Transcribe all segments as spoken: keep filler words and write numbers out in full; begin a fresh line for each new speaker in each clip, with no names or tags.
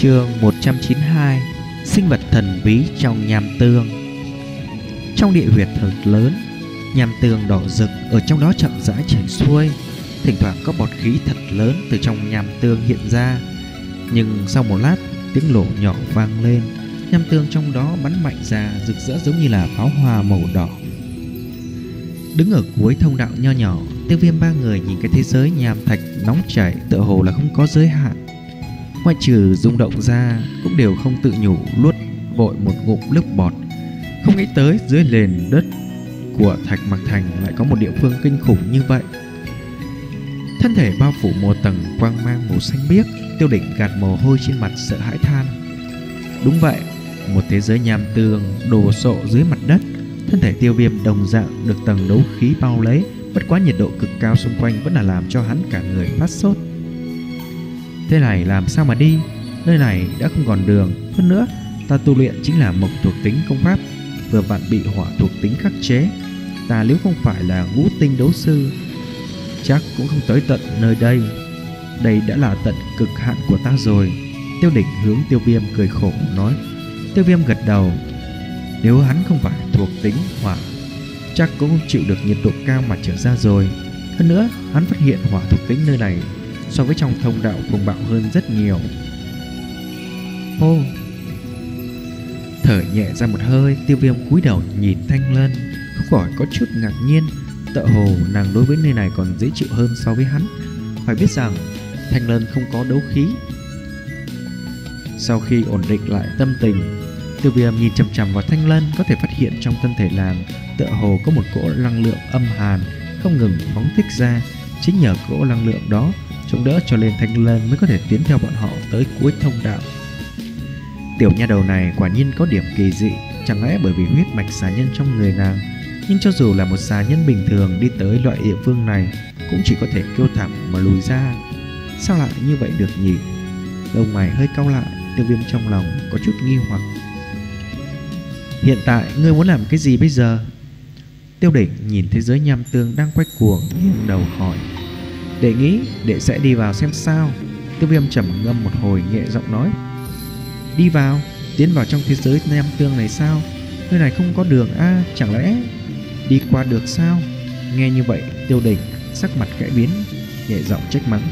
Chương một trăm chín mươi hai. Sinh vật thần bí trong nham tương. Trong địa huyệt thật lớn, nham tương đỏ rực ở trong đó chậm rãi chảy xuôi. Thỉnh thoảng có bọt khí thật lớn từ trong nham tương hiện ra. Nhưng sau một lát, tiếng nổ nhỏ vang lên. Nham tương trong đó bắn mạnh ra, rực rỡ giống như là pháo hoa màu đỏ. Đứng ở cuối thông đạo nho nhỏ, Tiêu Viêm ba người nhìn cái thế giới nham thạch nóng chảy tựa hồ là không có giới hạn. Ngoại trừ rung động ra, cũng đều không tự nhủ luốt vội một ngụm nước bọt. Không nghĩ tới dưới nền đất của Thạch Mặc Thành lại có một địa phương kinh khủng như vậy. Thân thể bao phủ một tầng quang mang màu xanh biếc, Tiêu Đỉnh gạt mồ hôi trên mặt sợ hãi than. Đúng vậy, một thế giới nham tương đồ sộ dưới mặt đất. Thân thể Tiêu Viêm đồng dạng được tầng đấu khí bao lấy, bất quá nhiệt độ cực cao xung quanh vẫn là làm cho hắn cả người phát sốt. Thế này làm sao mà đi? Nơi này đã không còn đường. Hơn nữa, ta tu luyện chính là mộc thuộc tính công pháp, vừa vặn bị hỏa thuộc tính khắc chế. Ta nếu không phải là ngũ tinh đấu sư, chắc cũng không tới tận nơi đây. Đây đã là tận cực hạn của ta rồi. Tiêu Đỉnh hướng Tiêu Viêm cười khổ nói. Tiêu Viêm gật đầu. Nếu hắn không phải thuộc tính hỏa, chắc cũng không chịu được nhiệt độ cao mà trở ra rồi. Hơn nữa, hắn phát hiện hỏa thuộc tính nơi này so với trong thông đạo cuồng bạo hơn rất nhiều. Hô, thở nhẹ ra một hơi, Tiêu Viêm cúi đầu nhìn Thanh Lân, không khỏi có chút ngạc nhiên. Tựa hồ nàng đối với nơi này còn dễ chịu hơn so với hắn. Phải biết rằng Thanh Lân không có đấu khí. Sau khi ổn định lại tâm tình, Tiêu Viêm nhìn chằm chằm vào Thanh Lân, có thể phát hiện trong thân thể nàng tựa hồ có một cỗ năng lượng âm hàn không ngừng phóng thích ra. Chính nhờ cỗ năng lượng đó chống đỡ cho nên Thanh Lân mới có thể tiến theo bọn họ tới cuối thông đạo. Tiểu nha đầu này quả nhiên có điểm kỳ dị. Chẳng lẽ bởi vì huyết mạch xà nhân trong người nàng? Nhưng cho dù là một xà nhân bình thường đi tới loại địa phương này cũng chỉ có thể kêu thảm mà lùi ra. Sao lại như vậy được nhỉ? Lông mày hơi cau lại, Tiêu Viêm trong lòng có chút nghi hoặc. Hiện tại ngươi muốn làm cái gì bây giờ? Tiêu Đỉnh nhìn thế giới nham tương đang quay cuồng, nghiêng đầu hỏi. Đệ nghĩ đệ sẽ đi vào xem sao. Tiêu Viêm trầm ngâm một hồi, nhẹ giọng nói. Đi vào? Tiến vào trong thế giới nham tương này sao? Nơi này không có đường a, à, chẳng lẽ đi qua được sao? Nghe như vậy, Tiêu Đỉnh sắc mặt khẽ biến, nhẹ giọng trách mắng.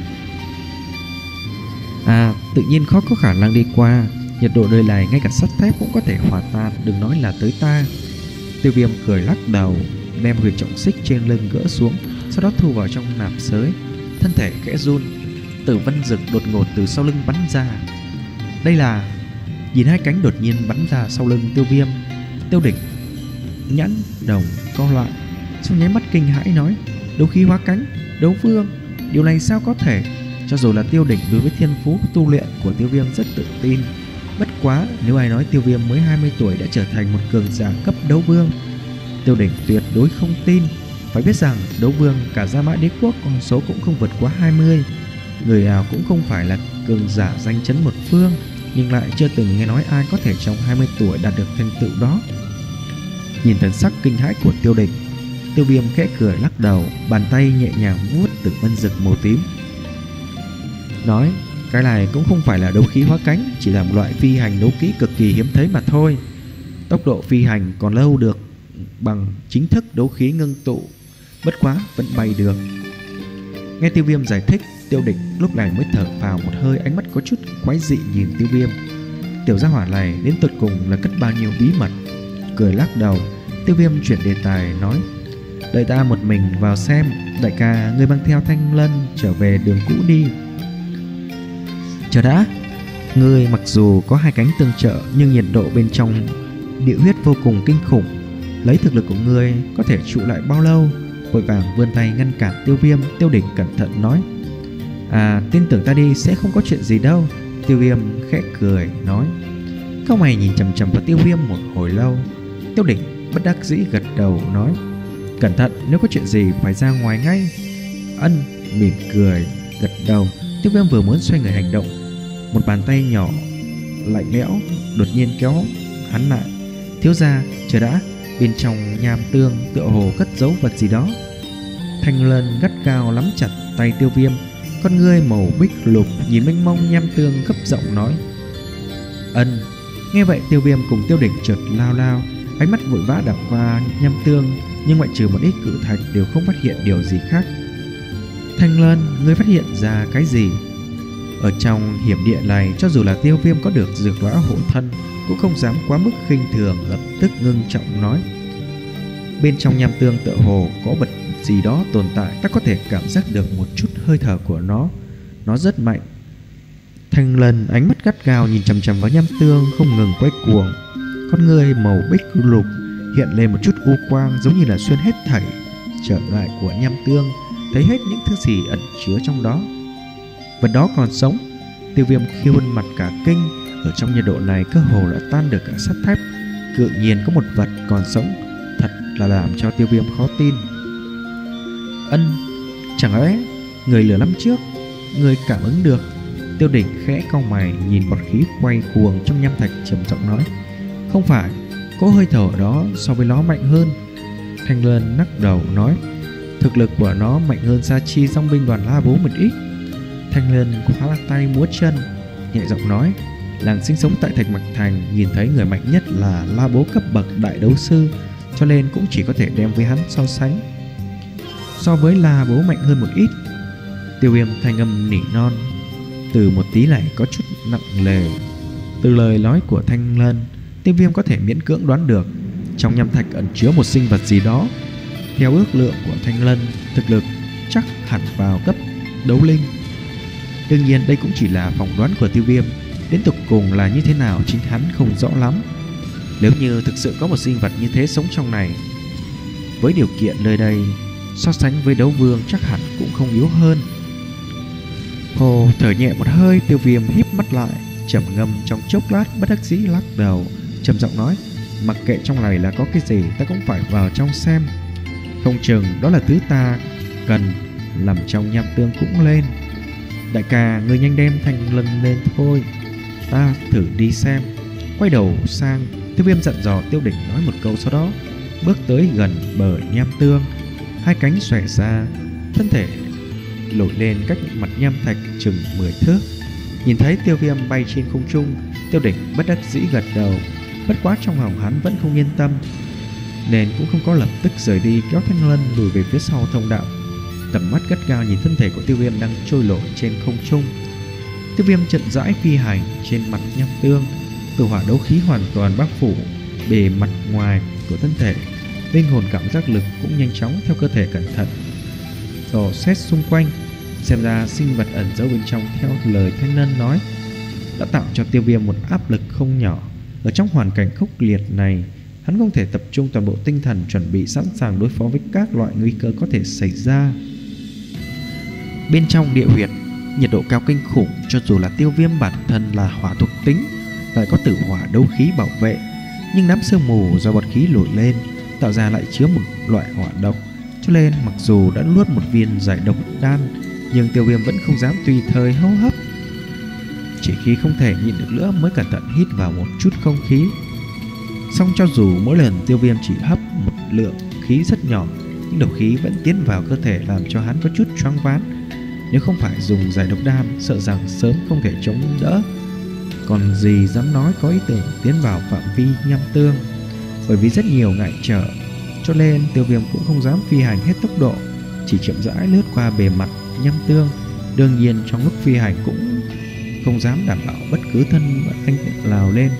À, tự nhiên khó có khả năng đi qua. Nhiệt độ nơi này ngay cả sắt thép cũng có thể hòa tan, đừng nói là tới ta. Tiêu Viêm cười lắc đầu, đem huyền trọng xích trên lưng gỡ xuống, sau đó thu vào trong nạp sới. Thân thể khẽ run, Tử Vân Dực đột ngột từ sau lưng bắn ra. Đây là... Nhìn hai cánh đột nhiên bắn ra sau lưng Tiêu Viêm, Tiêu Đỉnh nhãn đồng co lại, trong nháy mắt kinh hãi nói. Đấu khí hóa cánh, đấu vương, điều này sao có thể? Cho dù là Tiêu Đỉnh đối với thiên phú tu luyện của Tiêu Viêm rất tự tin. Bất quá nếu ai nói Tiêu Viêm mới hai mươi tuổi đã trở thành một cường giả cấp đấu vương, Tiêu Đỉnh tuyệt đối không tin. Phải biết rằng đấu vương cả Gia Mã Đế Quốc con số cũng không vượt quá hai mươi. Người nào cũng không phải là cường giả danh chấn một phương, nhưng lại chưa từng nghe nói ai có thể trong hai mươi tuổi đạt được thành tựu đó. Nhìn thần sắc kinh hãi của Tiêu Đỉnh, Tiêu Viêm khẽ cười lắc đầu, bàn tay nhẹ nhàng vuốt Tử Vân Dực màu tím, nói. Cái này cũng không phải là đấu khí hóa cánh, chỉ là một loại phi hành đấu kỹ cực kỳ hiếm thấy mà thôi. Tốc độ phi hành còn lâu được bằng chính thức đấu khí ngưng tụ, bất quá vẫn bay được. Nghe Tiêu Viêm giải thích, Tiêu Đỉnh lúc này mới thở phào một hơi, ánh mắt có chút quái dị nhìn Tiêu Viêm. Tiểu gia hỏa này đến tận cùng là cất bao nhiêu bí mật? Cười lắc đầu, Tiêu Viêm chuyển đề tài nói. Đợi ta một mình vào xem. Đại ca, ngươi mang theo Thanh Lân trở về đường cũ đi. Chờ đã, ngươi mặc dù có hai cánh tương trợ, nhưng nhiệt độ bên trong địa huyết vô cùng kinh khủng. Lấy thực lực của ngươi có thể trụ lại bao lâu? Vội vàng vươn tay ngăn cản Tiêu Viêm. Tiêu Đỉnh cẩn thận nói. À, tin tưởng ta đi, sẽ không có chuyện gì đâu. Tiêu Viêm khẽ cười nói. Cao mày nhìn chằm chằm vào Tiêu Viêm một hồi lâu. Tiêu Đỉnh bất đắc dĩ gật đầu nói. Cẩn thận, nếu có chuyện gì phải ra ngoài ngay. Ân mỉm cười gật đầu. Tiêu Viêm vừa muốn xoay người hành động, một bàn tay nhỏ lạnh lẽo đột nhiên kéo hắn lại. Thiếu gia, chờ đã. Bên trong nham tương tựa hồ cất giấu vật gì đó. Thanh Lân gắt gao nắm chặt tay Tiêu Viêm, con ngươi màu bích lục nhìn mênh mông nham tương gấp giọng nói. Ân. Nghe vậy Tiêu Viêm cùng Tiêu Đỉnh chợt lao lao, ánh mắt vội vã đảo qua Nham Tương, nhưng ngoại trừ một ít cự thạch đều không phát hiện điều gì khác. Thanh Lân, ngươi phát hiện ra cái gì? Ở trong hiểm địa này, cho dù là Tiêu Viêm có được dược lõa hộ thân cũng không dám quá mức khinh thường, lập tức ngưng trọng nói: bên trong Nham Tương tựa hồ có vật gì đó tồn tại, ta có thể cảm giác được một chút hơi thở của nó, nó rất mạnh. Thanh Lân ánh mắt gắt gao nhìn chằm chằm vào Nham Tương, không ngừng quay cuồng. Con người màu bích lục hiện lên một chút u quang, giống như là xuyên hết thảy trở ngại của Nham Tương, thấy hết những thứ gì ẩn chứa trong đó. Vật đó còn sống. Tiêu Viêm khi khuôn mặt cả kinh, ở trong nhiệt độ này cơ hồ đã tan được cả sắt thép. Tự nhiên có một vật còn sống, thật là làm cho Tiêu Viêm khó tin. Ân, chẳng lẽ người lửa năm trước người cảm ứng được? Tiêu Đỉnh khẽ cau mày nhìn bọt khí quay cuồng trong nham thạch, trầm giọng nói: không phải, có hơi thở đó so với nó mạnh hơn. Thanh Lân lắc đầu nói: thực lực của nó mạnh hơn Sa Chi dòng binh đoàn La Bố một ít. Thanh Lân khóa tay múa chân, nhẹ giọng nói: làng sinh sống tại Thạch Mạch Thành nhìn thấy người mạnh nhất là La Bố cấp bậc đại đấu sư, cho nên cũng chỉ có thể đem với hắn so sánh. So với La Bố mạnh hơn một ít. Tiêu Viêm thanh âm nỉ non, từ một tí này có chút nặng nề. Từ lời nói của Thanh Lân, Tiêu Viêm có thể miễn cưỡng đoán được trong nham thạch ẩn chứa một sinh vật gì đó. Theo ước lượng của Thanh Lân, thực lực chắc hẳn vào cấp đấu linh. Đương nhiên đây cũng chỉ là phỏng đoán của Tiêu Viêm, đến tục cùng là như thế nào chính hắn không rõ lắm. Nếu như thực sự có một sinh vật như thế sống trong này, với điều kiện nơi đây so sánh với đấu vương chắc hẳn cũng không yếu hơn. Hồ thở nhẹ một hơi, Tiêu Viêm híp mắt lại, trầm ngâm trong chốc lát, bất đắc dĩ lắc đầu, trầm giọng nói: mặc kệ trong này là có cái gì, ta cũng phải vào trong xem. Không chừng đó là thứ ta cần. Nằm trong Nham Tương cũng lên. Đại ca, người nhanh đem Thanh Lân lên thôi, ta thử đi xem. Quay đầu sang, Tiêu Viêm dặn dò Tiêu Đỉnh nói một câu, sau đó bước tới gần bờ Nham Tương, hai cánh xòe ra, thân thể nổi lên cách mặt nham thạch chừng mười thước. Nhìn thấy Tiêu Viêm bay trên không trung, Tiêu Đỉnh bất đắc dĩ gật đầu. Bất quá trong lòng hắn vẫn không yên tâm, nên cũng không có lập tức rời đi, kéo Thanh Lân lùi về phía sau thông đạo. Tầm mắt gắt gao nhìn thân thể của Tiêu Viêm đang trôi nổi trên không trung. Tiêu Viêm chậm rãi phi hành trên mặt nham tương, tử hỏa đấu khí hoàn toàn bao phủ bề mặt ngoài của thân thể. Linh hồn cảm giác lực cũng nhanh chóng theo cơ thể cẩn thận dò xét xung quanh. Xem ra sinh vật ẩn giấu bên trong, theo lời Thanh Lân nói, đã tạo cho Tiêu Viêm một áp lực không nhỏ. Ở trong hoàn cảnh khốc liệt này, hắn không thể tập trung toàn bộ tinh thần chuẩn bị sẵn sàng đối phó với các loại nguy cơ có thể xảy ra. Bên trong địa huyệt, nhiệt độ cao kinh khủng, cho dù là Tiêu Viêm bản thân là hỏa thuộc tính, lại có tử hỏa đấu khí bảo vệ, nhưng đám sương mù do bọt khí nổi lên tạo ra lại chứa một loại hỏa độc, cho nên mặc dù đã nuốt một viên giải độc đan, nhưng Tiêu Viêm vẫn không dám tùy thời hô hấp. Chỉ khi không thể nhịn được nữa mới cẩn thận hít vào một chút không khí. Song cho dù mỗi lần Tiêu Viêm chỉ hấp một lượng khí rất nhỏ, nhưng độc khí vẫn tiến vào cơ thể làm cho hắn có chút choáng váng. Nếu không phải dùng giải độc đan, sợ rằng sớm không thể chống đỡ. Còn gì dám nói có ý tưởng tiến vào phạm vi nham tương. Bởi vì rất nhiều ngại trở, cho nên Tiêu Viêm cũng không dám phi hành hết tốc độ, chỉ chậm rãi lướt qua bề mặt nham tương. Đương nhiên trong lúc phi hành cũng không dám đảm bảo bất cứ thân anh nào lên,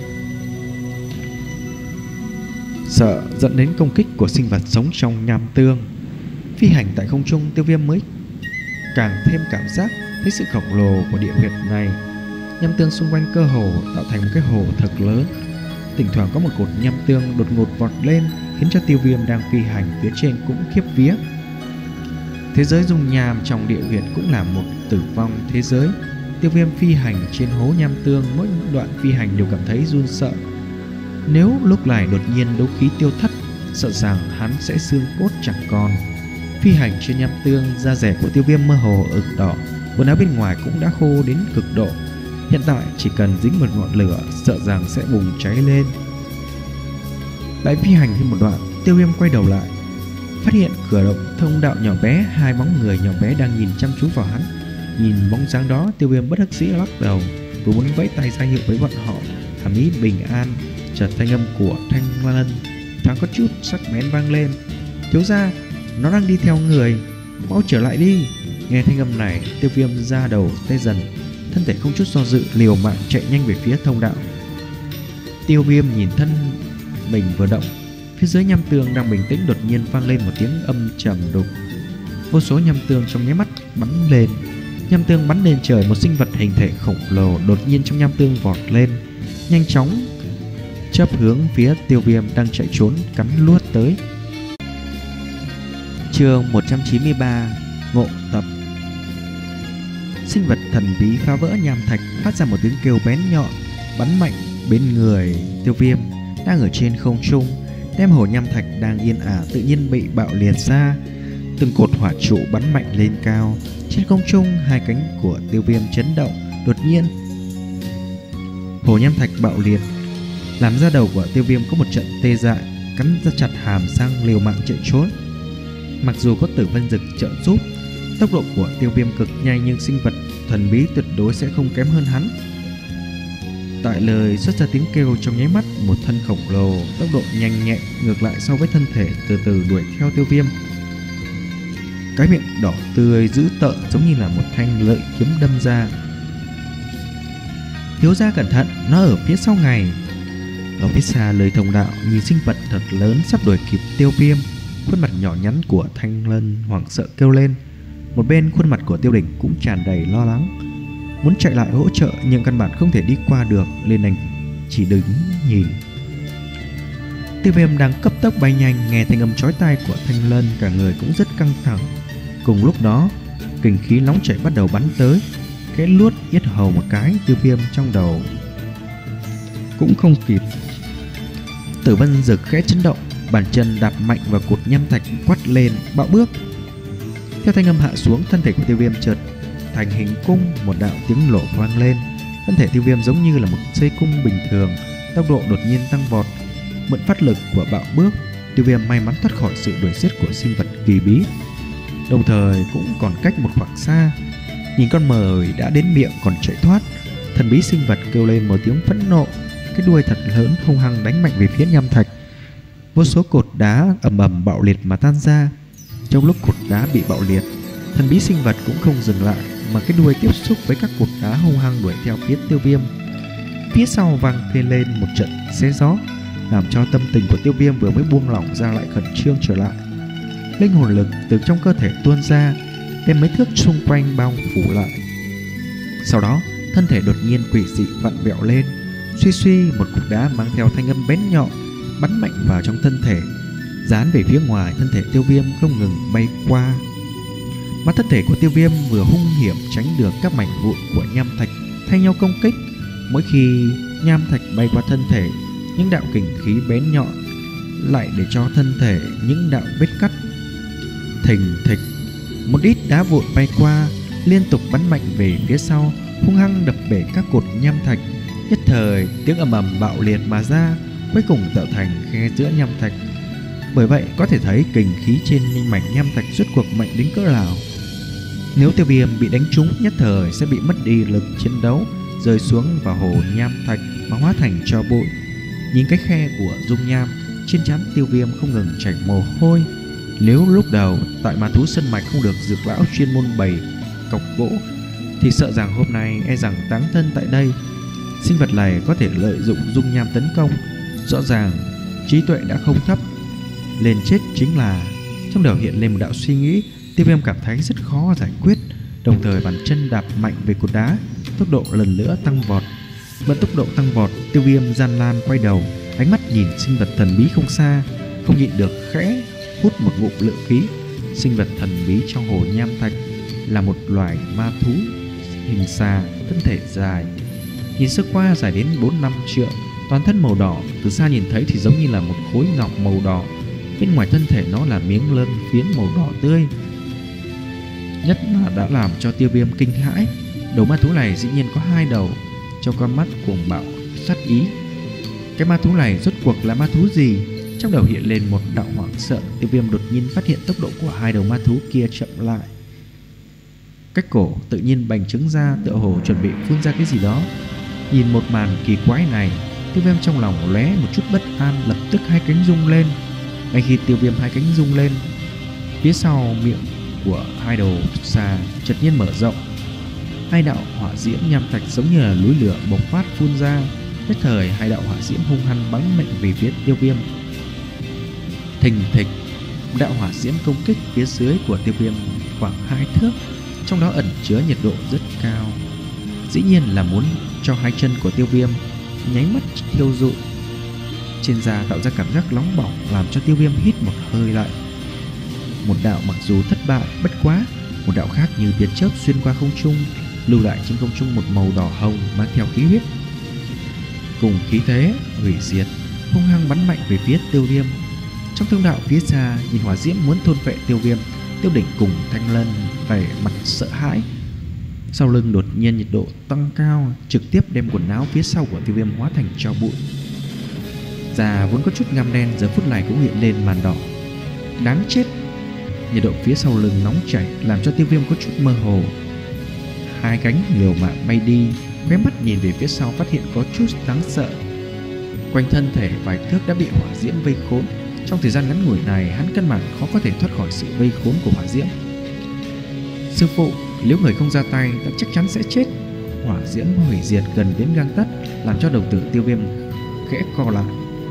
sợ dẫn đến công kích của sinh vật sống trong nham tương. Phi hành tại không trung, Tiêu Viêm mới càng thêm cảm giác thấy sự khổng lồ của địa huyệt này. Nham tương xung quanh cơ hồ tạo thành một cái hồ thật lớn. Thỉnh thoảng có một cột nham tương đột ngột vọt lên, khiến cho Tiêu Viêm đang phi hành phía trên cũng khiếp vía. Thế giới dung nham trong địa huyệt cũng là một tử vong thế giới. Tiêu Viêm phi hành trên hố nham tương, mỗi đoạn phi hành đều cảm thấy run sợ. Nếu lúc này đột nhiên đấu khí tiêu thất, sợ rằng hắn sẽ xương cốt chẳng còn. Phi hành trên nham tương, da rẻ của Tiêu Viêm mơ hồ ửng đỏ, quần áo bên ngoài cũng đã khô đến cực độ. Hiện tại chỉ cần dính một ngọn lửa, sợ rằng sẽ bùng cháy lên. Lại phi hành thêm một đoạn, Tiêu Viêm quay đầu lại, phát hiện cửa động thông đạo nhỏ bé, hai bóng người nhỏ bé đang nhìn chăm chú vào hắn. Nhìn bóng dáng đó, Tiêu Viêm bất đắc dĩ lắc đầu, vừa muốn vẫy tay ra hiệu với bọn họ, hàm ý bình an. Chợt thanh âm của Thanh Lân thoáng có chút sắc bén vang lên: thiếu gia, nó đang đi theo người, mau trở lại đi. Nghe thanh âm này, Tiêu Viêm ra đầu tê dần, thân thể không chút do dự liều mạng chạy nhanh về phía thông đạo. Tiêu Viêm nhìn thân mình vừa động, phía dưới nham tương đang bình tĩnh đột nhiên vang lên một tiếng âm trầm đục. Vô số nham tương trong nháy mắt bắn lên. Nham tương bắn lên trời, một sinh vật hình thể khổng lồ đột nhiên trong nham tương vọt lên, nhanh chóng chớp hướng phía Tiêu Viêm đang chạy trốn cắn luốt tới. Chương một trăm chín mươi ba: Ngộ tập. Sinh vật thần bí phá vỡ nham thạch phát ra một tiếng kêu bén nhọn, bắn mạnh bên người Tiêu Viêm đang ở trên không trung, đem hồ nham thạch đang yên ả tự nhiên bị bạo liệt ra. Từng cột hỏa trụ bắn mạnh lên cao. Trên không trung, hai cánh của Tiêu Viêm chấn động. Đột nhiên, hồ nham thạch bạo liệt, làm ra đầu của Tiêu Viêm có một trận tê dại, cắn ra chặt hàm răng liều mạng chạy trốn. Mặc dù có Tử Vân Dực trợ giúp, tốc độ của Tiêu Viêm cực nhanh, nhưng sinh vật thần bí tuyệt đối sẽ không kém hơn hắn. Tại lời xuất ra tiếng kêu trong nháy mắt, một thân khổng lồ tốc độ nhanh nhẹn ngược lại so với thân thể từ từ đuổi theo Tiêu Viêm. Cái miệng đỏ tươi dữ tợn giống như là một thanh lợi kiếm đâm ra. Thiếu gia cẩn thận, nó ở phía sau ngài. Ở phía xa lời thông đạo, nhìn sinh vật thật lớn sắp đuổi kịp Tiêu Viêm. Khuôn mặt nhỏ nhắn của Thanh Lân hoảng sợ kêu lên. Một bên khuôn mặt của Tiêu Đỉnh cũng tràn đầy lo lắng, muốn chạy lại hỗ trợ nhưng căn bản không thể đi qua được, nên đành chỉ đứng nhìn. Tiêu Viêm đang cấp tốc bay nhanh, nghe thanh âm chói tai của Thanh Lân, cả người cũng rất căng thẳng. Cùng lúc đó, kình khí nóng chảy bắt đầu bắn tới, khẽ luốt yết hầu một cái. Tiêu Viêm trong đầu cũng không kịp. Tử Vân Dực khẽ chấn động, bàn chân đạp mạnh vào cột nham thạch, quát lên bạo bước. Theo thanh âm hạ xuống, thân thể của Tiêu Viêm chợt thành hình cung, một đạo tiếng nổ vang lên. Thân thể Tiêu Viêm giống như là một dây cung bình thường, tốc độ đột nhiên tăng vọt. Mượn phát lực của bạo bước, Tiêu Viêm may mắn thoát khỏi sự đuổi giết của sinh vật kỳ bí, đồng thời cũng còn cách một khoảng xa. Nhìn con mồi đã đến miệng còn chạy thoát, thần bí sinh vật kêu lên một tiếng phẫn nộ, cái đuôi thật lớn hung hăng đánh mạnh về phía nham thạch. Vô số cột đá ầm ầm bạo liệt mà tan ra. Trong lúc cột đá bị bạo liệt, thần bí sinh vật cũng không dừng lại, mà cái đuôi tiếp xúc với các cột đá hung hăng đuổi theo phía Tiêu Viêm. Phía sau vang lên một trận xé gió, làm cho tâm tình của Tiêu Viêm vừa mới buông lỏng ra lại khẩn trương trở lại. Linh hồn lực từ trong cơ thể tuôn ra, đem mấy thước xung quanh bao phủ lại. Sau đó, thân thể đột nhiên quỷ dị vặn vẹo lên, suy suy một cục đá mang theo thanh âm bén nhọn bắn mạnh vào trong thân thể, dán về phía ngoài. Thân thể Tiêu Viêm không ngừng bay qua, mà thân thể của Tiêu Viêm vừa hung hiểm tránh được các mảnh vụn của nham thạch thay nhau công kích. Mỗi khi nham thạch bay qua thân thể, những đạo kình khí bén nhọn lại để cho thân thể những đạo vết cắt. Thình thịch, một ít đá vụn bay qua, liên tục bắn mạnh về phía sau, hung hăng đập bể các cột nham thạch. Nhất thời tiếng ầm ầm bạo liệt mà ra, cuối cùng tạo thành khe giữa nham thạch. Bởi vậy có thể thấy kình khí trên mảnh nham thạch rốt cuộc mạnh đến cỡ nào. Nếu Tiêu Viêm bị đánh trúng, nhất thời sẽ bị mất đi lực chiến đấu, rơi xuống vào hồ nham thạch mà hóa thành tro bụi. Nhìn cái khe của dung nham, trên trán Tiêu Viêm không ngừng chảy mồ hôi. Nếu lúc đầu tại Ma Thú Sơn Mạch không được dược lão chuyên môn bày cọc gỗ, thì sợ rằng hôm nay e rằng táng thân tại đây. Sinh vật này có thể lợi dụng dung nham tấn công, rõ ràng trí tuệ đã không thấp. Lên chết chính là. Trong đầu hiện lên một đạo suy nghĩ. Tiêu Viêm cảm thấy rất khó giải quyết, đồng thời bàn chân đạp mạnh về cột đá, tốc độ lần nữa tăng vọt. Vẫn tốc độ tăng vọt, Tiêu Viêm gian nan quay đầu, ánh mắt nhìn sinh vật thần bí không xa, không nhịn được khẽ hút một ngụm lượng khí. Sinh vật thần bí trong hồ nham thạch là một loài ma thú hình xà, thân thể dài, nhìn sơ qua dài đến bốn năm trượng, toàn thân màu đỏ. Từ xa nhìn thấy thì giống như là một khối ngọc màu đỏ, bên ngoài thân thể nó là miếng lân phiến màu đỏ tươi. Nhất là đã làm cho Tiêu Viêm kinh hãi. Đầu ma thú này dĩ nhiên có hai đầu, trong con mắt cuồng bạo sát ý. Cái ma thú này rốt cuộc là ma thú gì? Trong đầu hiện lên một đạo hoảng sợ. Tiêu Viêm đột nhiên phát hiện tốc độ của hai đầu ma thú kia chậm lại. Cách cổ tự nhiên bành trướng ra, tựa hồ chuẩn bị phun ra cái gì đó. Nhìn một màn kỳ quái này, Tiêu Viêm trong lòng lóe một chút bất an, lập tức hai cánh rung lên. Ngay khi Tiêu Viêm hai cánh rung lên, phía sau miệng của hai đầu xà chợt nhiên mở rộng. Hai đạo hỏa diễm nham thạch giống như là núi lửa bộc phát phun ra. Nhất thời hai đạo hỏa diễm hung hăng bắn mạnh về phía Tiêu Viêm. Thình thịch, đạo hỏa diễm công kích phía dưới của Tiêu Viêm khoảng hai thước, trong đó ẩn chứa nhiệt độ rất cao. Dĩ nhiên là muốn cho hai chân của Tiêu Viêm nháy mắt thiêu rụi. Trên da tạo ra cảm giác nóng bỏng, làm cho Tiêu Viêm hít một hơi lạnh. Một đạo mặc dù thất bại, bất quá một đạo khác như tia chớp xuyên qua không trung, lưu lại trên không trung một màu đỏ hồng mang theo khí huyết cùng khí thế hủy diệt, hung hăng bắn mạnh về phía Tiêu Viêm. Trong thông đạo phía xa, nhìn hỏa diễm muốn thôn phệ Tiêu Viêm, Tiêu Đỉnh cùng Thanh Lân vẻ mặt sợ hãi. Sau lưng đột nhiên nhiệt độ tăng cao, trực tiếp đem quần áo phía sau của Tiêu Viêm hóa thành tro bụi. Da vốn có chút ngăm đen giờ phút này cũng hiện lên màn đỏ. Đáng chết! Nhiệt độ phía sau lưng nóng chảy làm cho Tiêu Viêm có chút mơ hồ. Hai cánh liều mạng bay đi, khóe mắt nhìn về phía sau phát hiện có chút đáng sợ. Quanh thân thể vài thước đã bị hỏa diễm vây khốn. Trong thời gian ngắn ngủi này, hắn căn bản khó có thể thoát khỏi sự vây khốn của hỏa diễm. Sư phụ, nếu người không ra tay, ta chắc chắn sẽ chết. Hỏa diễm hủy diệt gần đến gang tấc, làm cho đầu tử Tiêu Viêm khẽ co lại.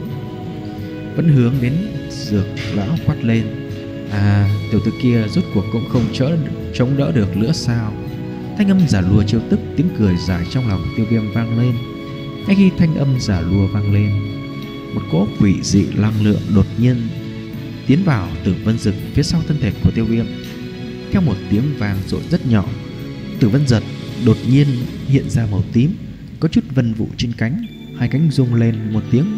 Vẫn hướng đến Dược lão quát lên: à, tiểu tử kia rốt cuộc cũng không chỡ chống đỡ được nữa sao? Thanh âm giả lùa trêu tức, tiếng cười dài trong lòng Tiêu Viêm vang lên. Ngay khi thanh âm giả lùa vang lên, một cỗ quỷ dị năng lượng đột nhiên tiến vào Tử Vân Dực phía sau thân thể của Tiêu Viêm. Theo một tiếng vang rội rất nhỏ, Tử Vân Dực đột nhiên hiện ra màu tím, có chút vân vụ trên cánh, hai cánh rung lên, một tiếng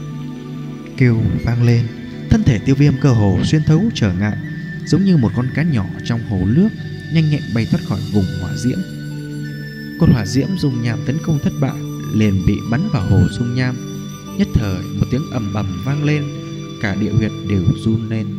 kêu vang lên. Thân thể Tiêu Viêm cơ hồ xuyên thấu trở ngại, giống như một con cá nhỏ trong hồ nước, nhanh nhẹn bay thoát khỏi vùng hỏa diễm. Cột hỏa diễm dung nham tấn công thất bại, liền bị bắn vào hồ dung nham. Nhất thời một tiếng ầm ầm vang lên, cả địa huyệt đều run lên.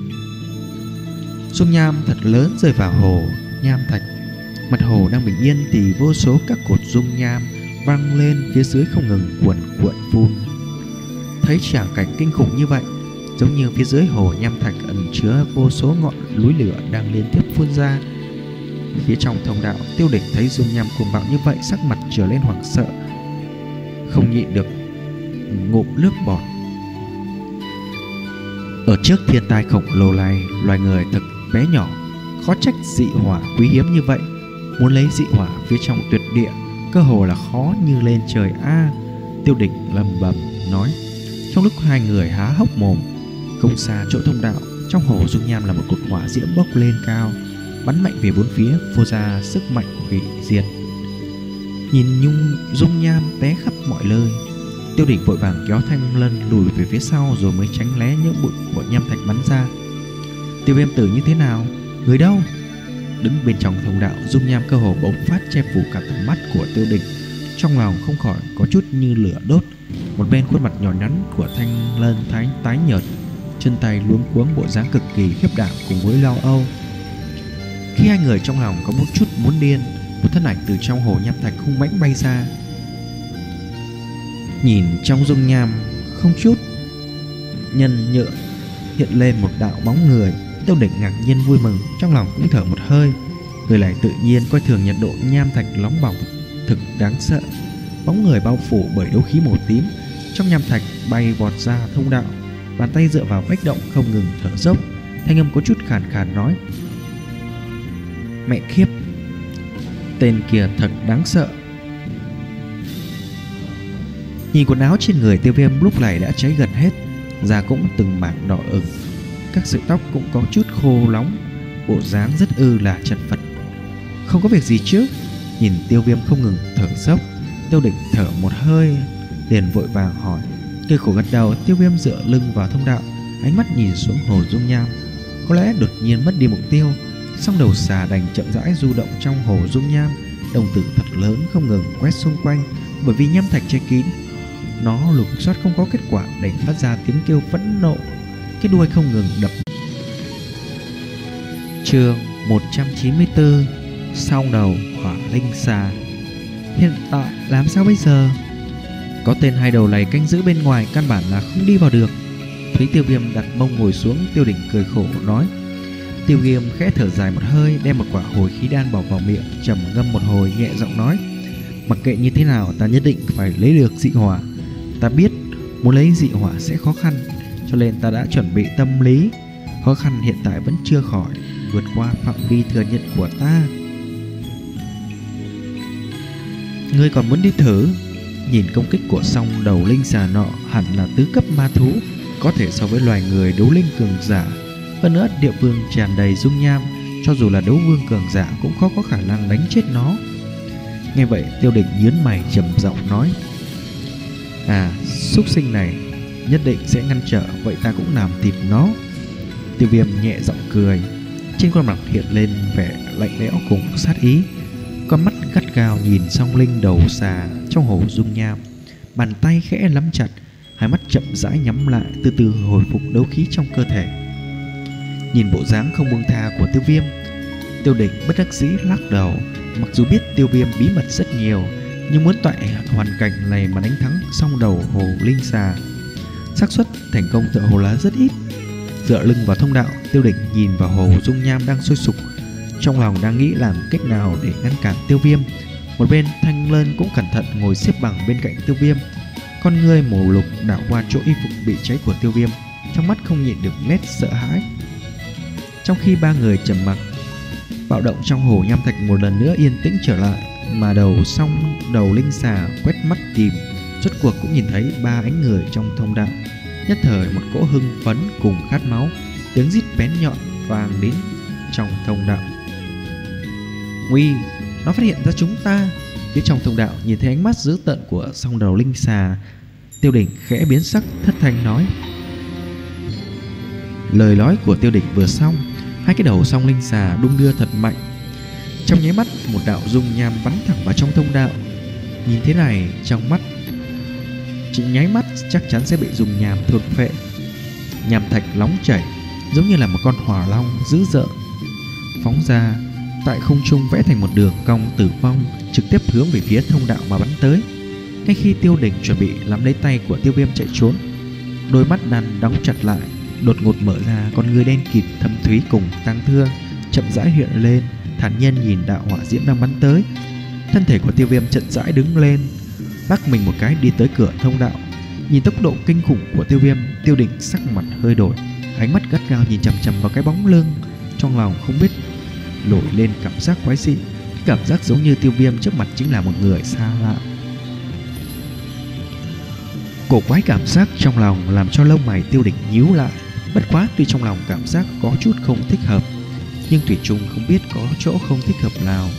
Dung nham thật lớn rơi vào hồ nham thạch. Mặt hồ đang bình yên thì vô số các cột dung nham vang lên phía dưới không ngừng cuồn cuộn phun. Thấy tràng cảnh kinh khủng như vậy, giống như phía dưới hồ nham thạch ẩn chứa vô số ngọn núi lửa đang liên tiếp phun ra. Phía trong thông đạo, Tiêu Đỉnh thấy dung nham cuồng bạo như vậy, sắc mặt trở lên hoảng sợ, không nhịn được ngụm nước bọt. Ở trước thiên tai khổng lồ này, loài người thật bé nhỏ, khó trách dị hỏa quý hiếm như vậy. Muốn lấy dị hỏa phía trong tuyệt địa, cơ hồ là khó như lên trời a. À, Tiêu Đỉnh lầm bầm nói. Trong lúc hai người há hốc mồm, không xa chỗ thông đạo, trong hồ dung nham là một cột hỏa diễm bốc lên cao, bắn mạnh về bốn phía, phô ra sức mạnh hủy diệt. Nhìn nhung dung nham té khắp mọi nơi, Tiêu Đỉnh vội vàng kéo Thanh Lân lùi về phía sau, rồi mới tránh né những bụi của nham thạch bắn ra. Tiêu Viêm tử như thế nào? Người đâu? Đứng bên trong thông đạo, dung nham cơ hồ bộc phát che phủ cả tầm mắt của Tiêu Đỉnh. Trong lòng không khỏi có chút như lửa đốt. Một bên khuôn mặt nhỏ nhắn của Thanh Lân thái tái nhợt, chân tay luống cuống, bộ dáng cực kỳ khiếp đảm cùng với lo âu. Khi hai người trong lòng có một chút muốn điên, một thân ảnh từ trong hồ nham thạch hung mãnh bay ra. Nhìn trong dung nham không chút nhân nhượng hiện lên một đạo bóng người. Tiêu Đỉnh ngạc nhiên vui mừng, trong lòng cũng thở một hơi. Người lại tự nhiên coi thường nhiệt độ nham thạch nóng bỏng, thực đáng sợ. Bóng người bao phủ bởi đấu khí màu tím, trong nham thạch bay vọt ra thông đạo, bàn tay dựa vào vách động không ngừng thở dốc. Thanh âm có chút khàn khàn nói: mẹ khiếp, tên kia thật đáng sợ. Nhìn quần áo trên người Tiêu Viêm lúc này đã cháy gần hết, da cũng từng mảng đỏ ửng, các sợi tóc cũng có chút khô nóng, bộ dáng rất ư là chật vật. Không có việc gì chứ? Nhìn Tiêu Viêm không ngừng thở dốc, Tiêu Đỉnh thở một hơi, liền vội vàng hỏi. Cười khổ gật đầu, Tiêu Viêm dựa lưng vào thông đạo, ánh mắt nhìn xuống hồ dung nham. Có lẽ đột nhiên mất đi mục tiêu, song đầu xà đành chậm rãi du động trong hồ dung nham. Đồng tử thật lớn không ngừng quét xung quanh, bởi vì nham thạch che kín, nó lục soát không có kết quả, đành phát ra tiếng kêu phẫn nộ, cái đuôi không ngừng đập. Chương một trăm chín mươi tư, song đầu hỏa linh xà. Hiện tại làm sao bây giờ? Có tên hai đầu này canh giữ bên ngoài, căn bản là không đi vào được. Thấy Tiêu Viêm đặt mông ngồi xuống, Tiêu Đỉnh cười khổ nói. Tiêu Viêm khẽ thở dài một hơi, đem một quả hồi khí đan bỏ vào miệng, trầm ngâm một hồi, nhẹ giọng nói. Mặc kệ như thế nào, ta nhất định phải lấy được dị hỏa. Ta biết muốn lấy dị hỏa sẽ khó khăn, cho nên ta đã chuẩn bị tâm lý. Khó khăn hiện tại vẫn chưa khỏi, vượt qua phạm vi thừa nhận của ta. Ngươi còn muốn đi thử? Nhìn công kích của song đầu linh xà nọ hẳn là tứ cấp ma thú, có thể so với loài người đấu linh cường giả. Hơn nữa địa phương tràn đầy dung nham, cho dù là đấu vương cường giả cũng khó có khả năng đánh chết nó. Nghe vậy Tiêu Đỉnh nhướng mày trầm giọng nói. À, súc sinh này nhất định sẽ ngăn trở, vậy ta cũng làm thịt nó. Tiêu Viêm nhẹ giọng cười, trên khuôn mặt hiện lên vẻ lạnh lẽo cùng sát ý. Con mắt gắt gao nhìn song linh đầu xà trong hồ dung nham, bàn tay khẽ nắm chặt, hai mắt chậm rãi nhắm lại, từ từ hồi phục đấu khí trong cơ thể. Nhìn bộ dáng không buông tha của Tiêu Viêm, Tiêu Đỉnh bất đắc dĩ lắc đầu. Mặc dù biết Tiêu Viêm bí mật rất nhiều, nhưng muốn tại hoàn cảnh này mà đánh thắng song đầu hồ linh xà, xác suất thành công tựa hồ là rất ít. Dựa lưng vào thông đạo, Tiêu Đỉnh nhìn vào hồ dung nham đang sôi sục, trong lòng đang nghĩ làm cách nào để ngăn cản Tiêu Viêm. Một bên Thanh Lân cũng cẩn thận ngồi xếp bằng bên cạnh Tiêu Viêm, con ngươi màu lục đảo qua chỗ y phục bị cháy của Tiêu Viêm, trong mắt không nhịn được nét sợ hãi. Trong khi ba người trầm mặc, bạo động trong hồ nham thạch một lần nữa yên tĩnh trở lại, mà đầu song đầu linh xà quét mắt tìm, rốt cuộc cũng nhìn thấy ba ánh người trong thông đạo. Nhất thời một cỗ hưng phấn cùng khát máu, tiếng rít bén nhọn vang đến trong thông đạo. Nguy, nó phát hiện ra chúng ta. Phía trong thông đạo nhìn thấy ánh mắt dữ tợn của song đầu linh xà, Tiêu Đỉnh khẽ biến sắc, thất thanh nói. Lời nói của Tiêu Đỉnh vừa xong, hai cái đầu song linh xà đung đưa thật mạnh. Trong nháy mắt, một đạo dung nham bắn thẳng vào trong thông đạo. Nhìn thế này, trong mắt chỉ nháy mắt chắc chắn sẽ bị dung nham thôn phệ. Nham thạch nóng chảy, giống như là một con hỏa long dữ dợn phóng ra, tại không trung vẽ thành một đường cong tử vong, trực tiếp hướng về phía thông đạo mà bắn tới. Ngay khi Tiêu Đỉnh chuẩn bị nắm lấy tay của Tiêu Viêm chạy trốn, đôi mắt đàn đóng chặt lại, đột ngột mở ra, con người đen kịt thâm thúy cùng tang thương chậm rãi hiện lên, thản nhiên nhìn đạo hỏa diễm đang bắn tới. Thân thể của Tiêu Viêm chậm rãi đứng lên, lắc mình một cái đi tới cửa thông đạo. Nhìn tốc độ kinh khủng của Tiêu Viêm, Tiêu Đỉnh sắc mặt hơi đổi, ánh mắt gắt gao nhìn chằm chằm vào cái bóng lưng, trong lòng không biết nổi lên cảm giác quái dị, cảm giác giống như Tiêu Viêm trước mặt chính là một người xa lạ. Cổ quái cảm giác trong lòng làm cho lông mày Tiêu Đỉnh nhíu lại. Bất quá tuy trong lòng cảm giác có chút không thích hợp, nhưng thủy chung không biết có chỗ không thích hợp nào.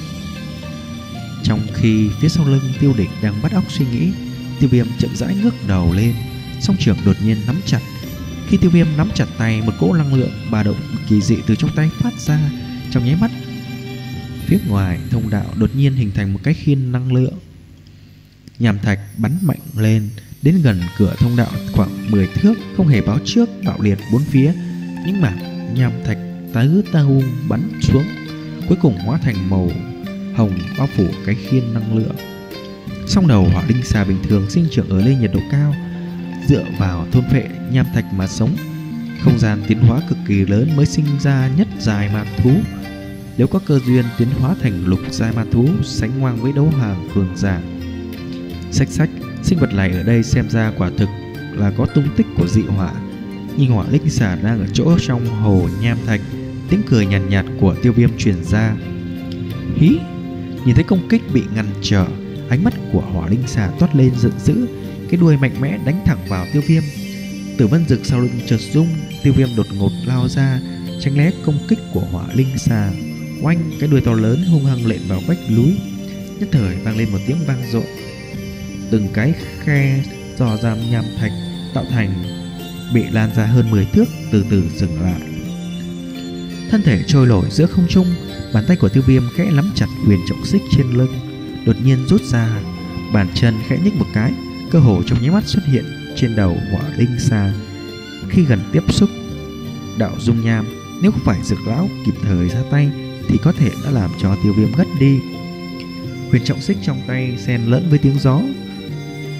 Trong khi phía sau lưng Tiêu Đỉnh đang bắt óc suy nghĩ, Tiêu Viêm chậm rãi ngước đầu lên, song trưởng đột nhiên nắm chặt. Khi Tiêu Viêm nắm chặt tay, một cỗ năng lượng ba động kỳ dị từ trong tay phát ra. Trong nháy mắt, phía ngoài thông đạo đột nhiên hình thành một cái khiên năng lượng. Nham thạch bắn mạnh lên, đến gần cửa thông đạo khoảng mười thước, không hề báo trước, bạo liệt bốn phía. Những mảng nham thạch tứ tung bắn xuống, cuối cùng hóa thành màu hồng bao phủ cái khiên năng lượng. Song đầu hỏa linh xà bình thường sinh trưởng ở lên nhiệt độ cao, dựa vào thôn phệ nham thạch mà sống. Không gian tiến hóa cực kỳ lớn mới sinh ra nhất giai ma thú. Nếu có cơ duyên tiến hóa thành lục giai ma thú, sánh ngang với đấu hàng cường giả. Sách sách, sinh vật này ở đây xem ra quả thực là có tung tích của dị hỏa. Nhưng hỏa linh xà đang ở chỗ trong hồ nham thạch. Tiếng cười nhàn nhạt, nhạt của Tiêu Viêm truyền ra. Hí! Nhìn thấy công kích bị ngăn trở, ánh mắt của hỏa linh xà toát lên giận dữ, cái đuôi mạnh mẽ đánh thẳng vào Tiêu Viêm. Tử Vân Dực sau lưng chợt rung, Tiêu Viêm đột ngột lao ra, tránh né công kích của hỏa linh xà. Oanh, cái đuôi to lớn hung hăng lện vào vách núi. Nhất thời vang lên một tiếng vang dội. Từng cái khe dò dam nham thạch tạo thành bị lan ra hơn mười thước, từ từ dừng lại. Thân thể trôi nổi giữa không trung, bàn tay của Tiêu Viêm khẽ nắm chặt huyền trọng xích trên lưng, đột nhiên rút ra, bàn chân khẽ nhích một cái, cơ hồ trong nháy mắt xuất hiện trên đầu hỏa linh xà. Khi gần tiếp xúc đạo dung nham, nếu không phải Dược lão kịp thời ra tay thì có thể đã làm cho Tiêu Viêm ngất đi. Huyền trọng xích trong tay xen lẫn với tiếng gió,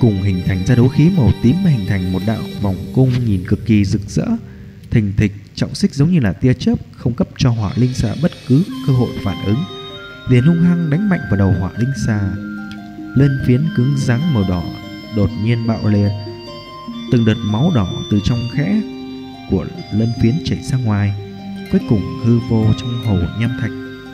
cùng hình thành ra đấu khí màu tím và hình thành một đạo vòng cung nhìn cực kỳ rực rỡ. Thình thịch, trọng xích giống như là tia chớp, không cấp cho hỏa linh xà bất cứ cơ hội phản ứng, liền hung hăng đánh mạnh vào đầu hỏa linh xà. Lân phiến cứng rắn màu đỏ đột nhiên bạo lên, từng đợt máu đỏ từ trong kẽ của lân phiến chảy ra ngoài, cuối cùng hư vô trong hồ nham thạch.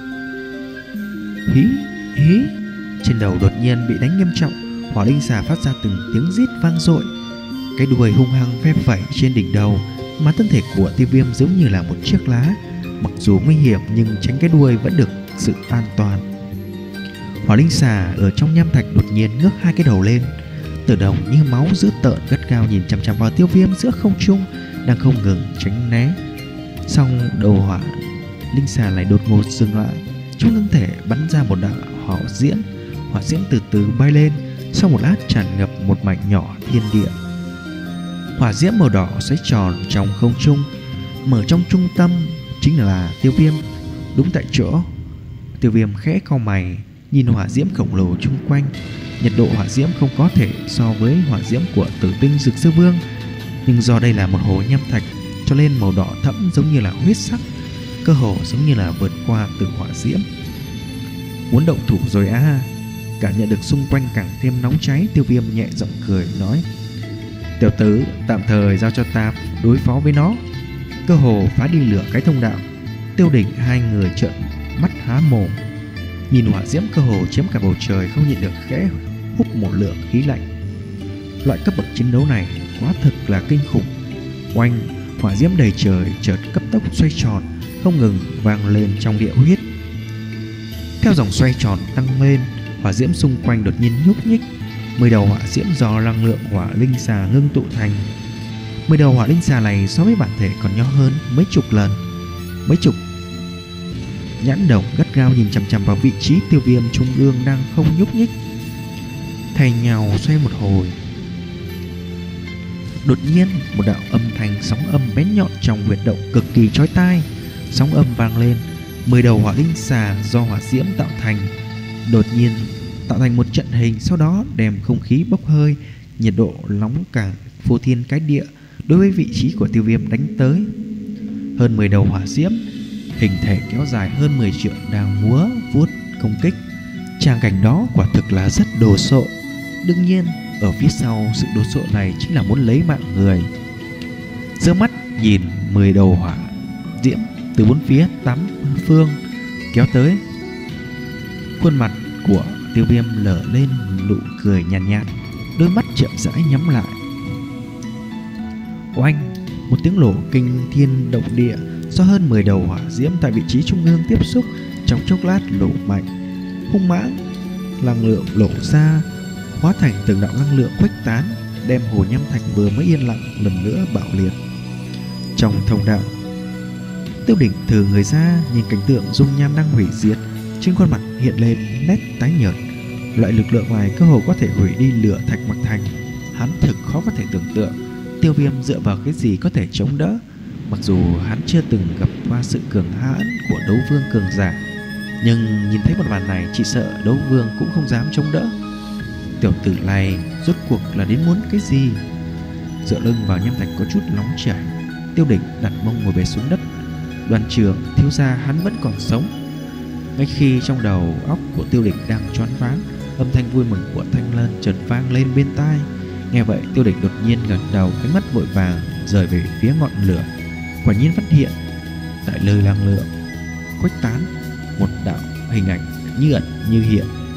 Hí hí, trên đầu đột nhiên bị đánh nghiêm trọng, hỏa linh xà phát ra từng tiếng rít vang dội, cái đuôi hung hăng phe phẩy trên đỉnh đầu, mà thân thể của Tiêu Viêm giống như là một chiếc lá, mặc dù nguy hiểm nhưng tránh cái đuôi vẫn được sự an toàn. Hỏa linh xà ở trong nham thạch đột nhiên ngước hai cái đầu lên, Tử Đồng như máu dữ tợn gắt gao nhìn chằm chằm vào Tiêu Viêm giữa không trung, đang không ngừng tránh né. Song đầu hỏa linh xà lại đột ngột dừng lại, trong thân thể bắn ra một đạo hỏa diễm. Hỏa diễm từ từ bay lên, sau một lát tràn ngập một mảnh nhỏ thiên địa. Hỏa diễm màu đỏ xoay tròn trong không trung, mở trong trung tâm chính là Tiêu Viêm. Đúng tại chỗ, Tiêu Viêm khẽ cau mày, nhìn hỏa diễm khổng lồ chung quanh. Nhiệt độ hỏa diễm không có thể so với hỏa diễm của Tử Tinh Dực Sư Vương, nhưng do đây là một hồ nham thạch cho nên màu đỏ thẫm giống như là huyết sắc, cơ hồ giống như là vượt qua từ hỏa diễm. Muốn động thủ rồi à? Cảm nhận được xung quanh càng thêm nóng cháy, Tiêu Viêm nhẹ giọng cười nói: Tiểu tử, tạm thời giao cho ta đối phó với nó. Cơ hồ phá đi lửa cái thông đạo. Tiêu Đỉnh hai người trợn mắt há mồm, nhìn hỏa diễm cơ hồ chiếm cả bầu trời, không nhịn được khẽ hút một lượng khí lạnh. Loại cấp bậc chiến đấu này quá thực là kinh khủng. Oanh, hỏa diễm đầy trời chợt cấp tốc xoay tròn, không ngừng vang lên trong địa huyết. Theo dòng xoay tròn tăng lên, hỏa diễm xung quanh đột nhiên nhúc nhích. Mười đầu hỏa diễm do năng lượng hỏa linh xà ngưng tụ thành. Mười đầu hỏa linh xà này so với bản thể còn nhỏ hơn mấy chục lần. Mấy chục nhãn đồng gắt gao nhìn chằm chằm vào vị trí Tiêu Viêm trung ương đang không nhúc nhích, thay nhau xoay một hồi. Đột nhiên một đạo âm thanh sóng âm bén nhọn trong huyệt động cực kỳ chói tai. Sóng âm vang lên, mười đầu hỏa linh xà do hỏa diễm tạo thành đột nhiên tạo thành một trận hình, sau đó đem không khí bốc hơi, nhiệt độ nóng cả phô thiên cái địa đối với vị trí của Tiêu Viêm đánh tới. Hơn mười đầu hỏa diễm hình thể kéo dài hơn mười trượng đang múa vuốt công kích. Tràng cảnh đó quả thực là rất đồ sộ. Đương nhiên ở phía sau sự đồ sộ này chính là muốn lấy mạng người. Giơ mắt nhìn mười đầu hỏa diễm từ bốn phía tám phương kéo tới, khuôn mặt của Tiêu Viêm lở lên nụ cười nhàn nhạt, nhạt, đôi mắt chậm rãi nhắm lại. Oanh, một tiếng nổ kinh thiên động địa do hơn mười đầu hỏa diễm tại vị trí trung ương tiếp xúc, trong chốc lát nổ mạnh, hung mãnh năng lượng lộ ra, hóa thành từng đạo năng lượng khuếch tán, đem hồ nham thạch vừa mới yên lặng lần nữa bạo liệt. Trong thông đạo, Tiêu Đỉnh thừ người ra nhìn cảnh tượng dung nham đang hủy diệt, trên khuôn mặt hiện lên nét tái nhợt. Loại lực lượng này cơ hồ có thể hủy đi lửa thạch mặc thành. Hắn thực khó có thể tưởng tượng Tiêu Viêm dựa vào cái gì có thể chống đỡ. Mặc dù hắn chưa từng gặp qua sự cường hãn của đấu vương cường giả, nhưng nhìn thấy một màn này, chỉ sợ đấu vương cũng không dám chống đỡ. Tiểu tử này rốt cuộc là đến muốn cái gì? Dựa lưng vào nham thạch có chút nóng chảy, Tiêu Đỉnh đặt mông ngồi bệt xuống đất. Đoàn trưởng, thiếu gia hắn vẫn còn sống. Ngay khi trong đầu óc của Tiêu Đỉnh đang choáng váng, âm thanh vui mừng của Thanh Lân chợt vang lên bên tai. Nghe vậy, Tiêu Đỉnh đột nhiên gật đầu, ánh mắt vội vàng rời về phía ngọn lửa. Quả nhiên phát hiện tại nơi năng lượng khuếch tán, một đạo hình ảnh như ẩn như hiện